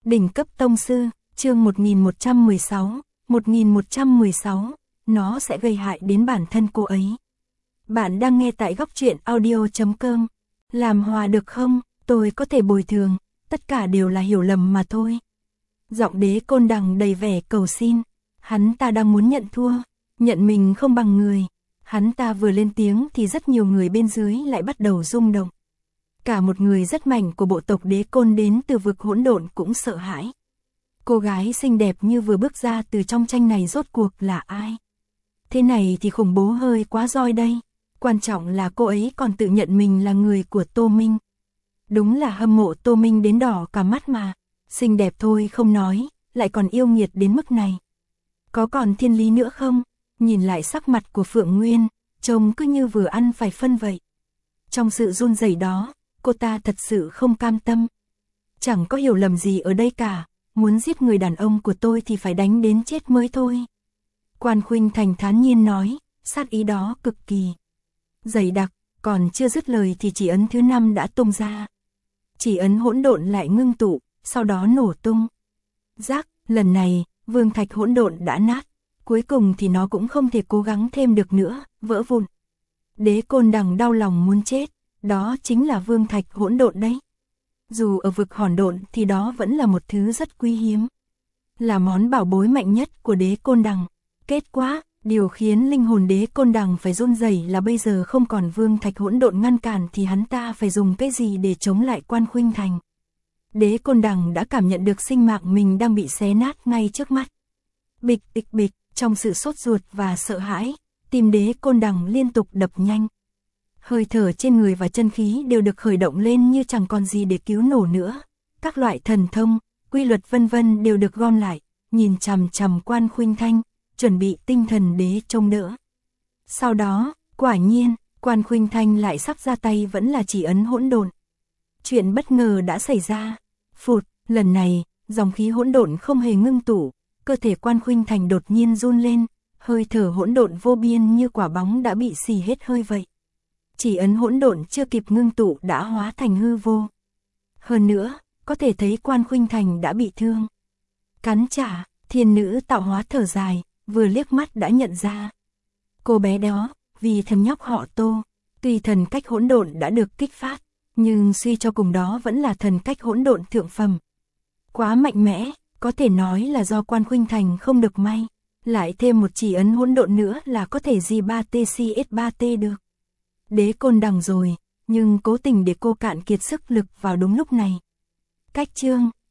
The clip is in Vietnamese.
Đỉnh cấp tông sư, chương 1116, nó sẽ gây hại đến bản thân cô ấy. Bạn đang nghe tại góc truyện audio.com. Làm hòa được không, tôi có thể bồi thường, tất cả đều là hiểu lầm mà thôi. Giọng Đế Côn Đằng đầy vẻ cầu xin, hắn ta đang muốn nhận thua, nhận mình không bằng người. Hắn ta vừa lên tiếng thì rất nhiều người bên dưới lại bắt đầu rung động. Cả một người rất mạnh của bộ tộc Đế Côn đến từ vực hỗn độn cũng sợ hãi. Cô gái xinh đẹp như vừa bước ra từ trong tranh này rốt cuộc là ai? Thế này thì khủng bố hơi quá roi đây. Quan trọng là cô ấy còn tự nhận mình là người của Tô Minh. Đúng là hâm mộ Tô Minh đến đỏ cả mắt mà. Xinh đẹp thôi không nói, lại còn yêu nghiệt đến mức này. Có còn thiên lý nữa không? Nhìn lại sắc mặt của Phượng Nguyên, trông cứ như vừa ăn phải phân vậy. Trong sự run rẩy đó, cô ta thật sự không cam tâm. Chẳng có hiểu lầm gì ở đây cả, muốn giết người đàn ông của tôi thì phải đánh đến chết mới thôi. Quan Khuynh Thành thản nhiên nói, sát ý đó cực kỳ dày đặc, còn chưa dứt lời thì chỉ ấn thứ 5 đã tung ra. Chỉ ấn hỗn độn lại ngưng tụ, sau đó nổ tung. Rác, lần này, vương thạch hỗn độn đã nát, cuối cùng thì nó cũng không thể cố gắng thêm được nữa, vỡ vụn. Đế Côn Đằng đau lòng muốn chết, đó chính là vương thạch hỗn độn đấy. Dù ở vực hỗn độn thì đó vẫn là một thứ rất quý hiếm, là món bảo bối mạnh nhất của Đế Côn Đằng. Kết quả, điều khiến linh hồn Đế Côn Đằng phải run rẩy là bây giờ không còn vương thạch hỗn độn ngăn cản thì hắn ta phải dùng cái gì để chống lại Quan Khuynh Thành. Đế Côn Đằng đã cảm nhận được sinh mạng mình đang bị xé nát ngay trước mắt. Bịch bịch bịch, trong sự sốt ruột và sợ hãi, tim Đế Côn Đằng liên tục đập nhanh. Hơi thở trên người và chân khí đều được khởi động lên như chẳng còn gì để cứu nổ nữa. Các loại thần thông, quy luật vân vân đều được gom lại, nhìn chằm chằm Quan Khuynh Thành, chuẩn bị tinh thần đế trông đỡ. Sau đó, quả nhiên, Quan Khuynh Thành lại sắp ra tay vẫn là chỉ ấn hỗn độn. Chuyện bất ngờ đã xảy ra. Phụt, lần này, dòng khí hỗn độn không hề ngưng tụ, cơ thể Quan Khuynh Thành đột nhiên run lên, hơi thở hỗn độn vô biên như quả bóng đã bị xì hết hơi vậy. Chỉ ấn hỗn độn chưa kịp ngưng tụ đã hóa thành hư vô. Hơn nữa, có thể thấy Quan Khuynh Thành đã bị thương. Cắn trả, thiên nữ tạo hóa thở dài, vừa liếc mắt đã nhận ra. Cô bé đó, vì thằng nhóc họ Tô, tuy thần cách hỗn độn đã được kích phát, nhưng suy cho cùng đó vẫn là thần cách hỗn độn thượng phẩm. Quá mạnh mẽ, có thể nói là do Quan Khuynh Thành không được may, lại thêm một chỉ ấn hỗn độn nữa là có thể J3TCS3T được. Đế Côn Đằng rồi, nhưng cố tình để cô cạn kiệt sức lực vào đúng lúc này. Cách chương